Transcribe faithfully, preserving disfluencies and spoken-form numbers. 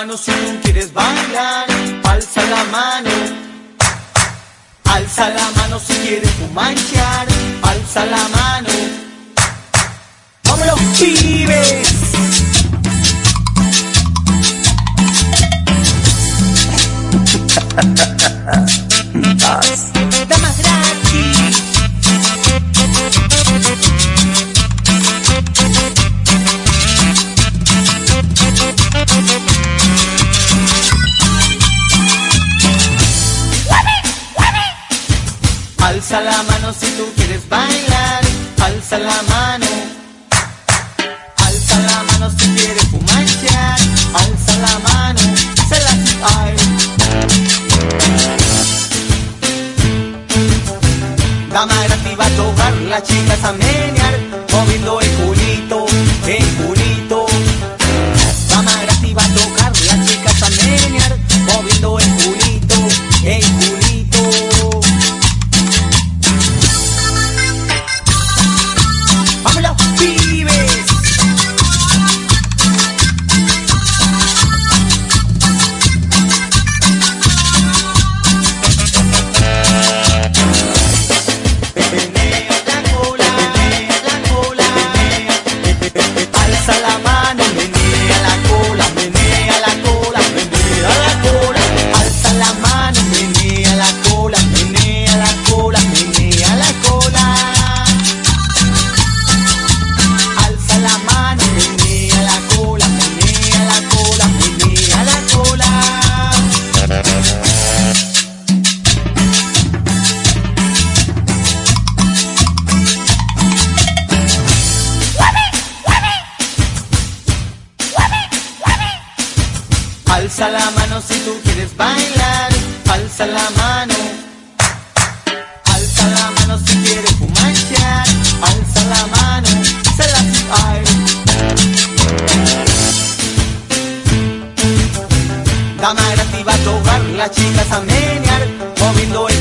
mano si tú quieres bailar, alza la mano. Alza la mano si quieres fumanchear, alza la mano. ¡Vámonos, pibes! Damas gratis. Alza la mano si tú quieres bailar, alza la mano. Alza la mano si quieres fumanchear, alza la mano. Se la ay. Dama gratis va a tocar, las chicas a menear, moviendo el culito, el culito. Dama gratis va a tocar, las chicas a menear, moviendo el culito, el culito. ¡Vámonos, pibes! Alza la mano, menea la cola, menea la cola, menea la cola. Alza la mano, menea la cola, menea la cola, menea la cola. Alza la mano, menea la cola, menea la cola, menea la cola. Alza la mano si tú quieres bailar, alza la mano. Alza la mano si quieres fumanchear, alza la mano. Se la ay. Dama gratis va a tocar, las chicas a menear, moviendo